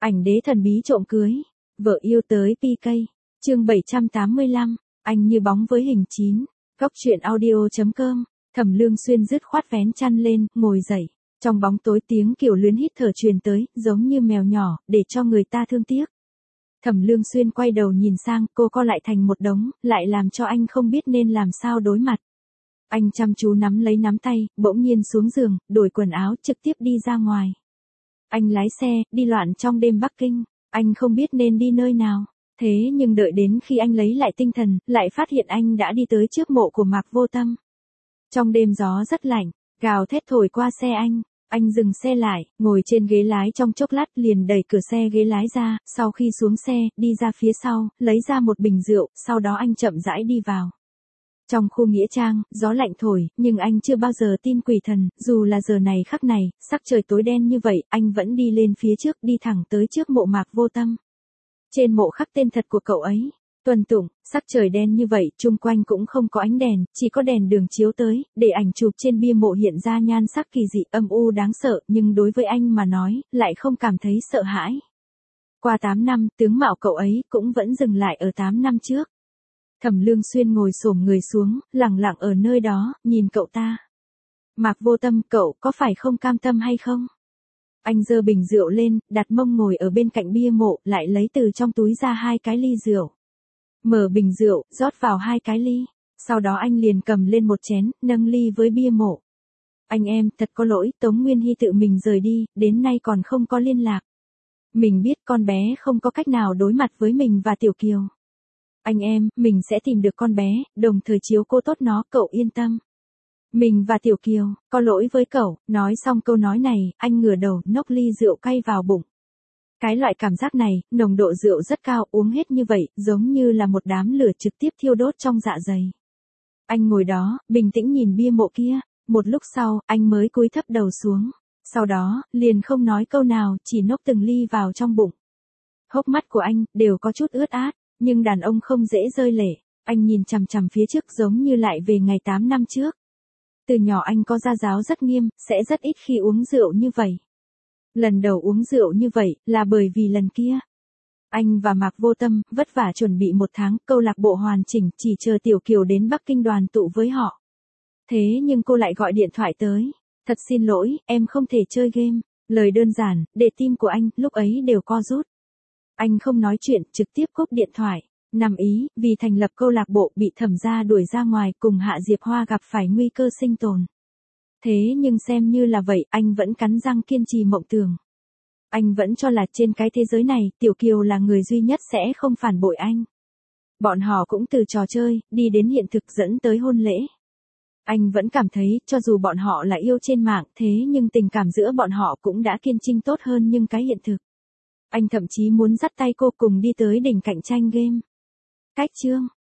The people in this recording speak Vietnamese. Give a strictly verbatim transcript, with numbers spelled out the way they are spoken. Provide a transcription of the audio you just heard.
Ảnh đế thần bí trộm cưới, vợ yêu tới pê ca. Chương bảy trăm tám mươi lăm, anh như bóng với hình chín. Góc truyện audio chấm com. Thẩm Lương Xuyên dứt khoát vén chăn lên, ngồi dậy. Trong bóng tối tiếng kiểu luyến hít thở truyền tới, giống như mèo nhỏ, để cho người ta thương tiếc. Thẩm Lương Xuyên quay đầu nhìn sang, cô co lại thành một đống, lại làm cho anh không biết nên làm sao đối mặt. Anh chăm chú nắm lấy nắm tay, bỗng nhiên xuống giường, đổi quần áo, trực tiếp đi ra ngoài. Anh lái xe, đi loạn trong đêm Bắc Kinh, anh không biết nên đi nơi nào. Thế nhưng đợi đến khi anh lấy lại tinh thần, lại phát hiện anh đã đi tới trước mộ của Mạc Vô Tâm. Trong đêm gió rất lạnh, gào thét thổi qua xe anh. Anh dừng xe lại, ngồi trên ghế lái trong chốc lát liền đẩy cửa xe ghế lái ra, sau khi xuống xe, đi ra phía sau, lấy ra một bình rượu, sau đó anh chậm rãi đi vào. Trong khu nghĩa trang, gió lạnh thổi, nhưng anh chưa bao giờ tin quỷ thần, dù là giờ này khắc này, sắc trời tối đen như vậy, anh vẫn đi lên phía trước, đi thẳng tới trước mộ Mạc Vô Tâm. Trên mộ khắc tên thật của cậu ấy. Tuần Tụng, sắc trời đen như vậy, chung quanh cũng không có ánh đèn, chỉ có đèn đường chiếu tới, để ảnh chụp trên bia mộ hiện ra nhan sắc kỳ dị, âm u đáng sợ, nhưng đối với anh mà nói, lại không cảm thấy sợ hãi. Qua tám năm, tướng mạo cậu ấy cũng vẫn dừng lại ở tám năm trước. Thẩm Lương Xuyên ngồi xổm người xuống, lặng lặng ở nơi đó, nhìn cậu ta. Mạc Vô Tâm, cậu có phải không cam tâm hay không? Anh giơ bình rượu lên, đặt mông ngồi ở bên cạnh bia mộ, lại lấy từ trong túi ra hai cái ly rượu. Mở bình rượu, rót vào hai cái ly. Sau đó anh liền cầm lên một chén, nâng ly với bia mộ. Anh em, thật có lỗi, Tống Nguyên Hy tự mình rời đi, đến nay còn không có liên lạc. Mình biết con bé không có cách nào đối mặt với mình và Tiểu Kiều. Anh em, mình sẽ tìm được con bé, đồng thời chiếu cố tốt nó, cậu yên tâm. Mình và Tiểu Kiều, có lỗi với cậu. Nói xong câu nói này, anh ngửa đầu, nốc ly rượu cay vào bụng. Cái loại cảm giác này, nồng độ rượu rất cao, uống hết như vậy, giống như là một đám lửa trực tiếp thiêu đốt trong dạ dày. Anh ngồi đó, bình tĩnh nhìn bia mộ kia, một lúc sau, anh mới cúi thấp đầu xuống. Sau đó, liền không nói câu nào, chỉ nốc từng ly vào trong bụng. Hốc mắt của anh, đều có chút ướt át, nhưng đàn ông không dễ rơi lệ. Anh nhìn chằm chằm phía trước giống như lại về ngày tám năm trước. Từ nhỏ anh có gia giáo rất nghiêm, sẽ rất ít khi uống rượu như vậy. Lần đầu uống rượu như vậy, là bởi vì lần kia. Anh và Mạc Vô Tâm, vất vả chuẩn bị một tháng, câu lạc bộ hoàn chỉnh, chỉ chờ Tiểu Kiều đến Bắc Kinh đoàn tụ với họ. Thế nhưng cô lại gọi điện thoại tới. Thật xin lỗi, em không thể chơi game. Lời đơn giản, để tim của anh, lúc ấy đều co rút. Anh không nói chuyện, trực tiếp cúp điện thoại. Nằm ý, vì thành lập câu lạc bộ bị Thẩm gia đuổi ra ngoài, cùng Hạ Diệp Hoa gặp phải nguy cơ sinh tồn. Thế nhưng xem như là vậy, anh vẫn cắn răng kiên trì mộng tưởng. Anh vẫn cho là trên cái thế giới này, Tiểu Kiều là người duy nhất sẽ không phản bội anh. Bọn họ cũng từ trò chơi, đi đến hiện thực dẫn tới hôn lễ. Anh vẫn cảm thấy, cho dù bọn họ là yêu trên mạng, thế nhưng tình cảm giữa bọn họ cũng đã kiên trinh tốt hơn nhưng cái hiện thực. Anh thậm chí muốn dắt tay cô cùng đi tới đỉnh cạnh tranh game. Cách chương.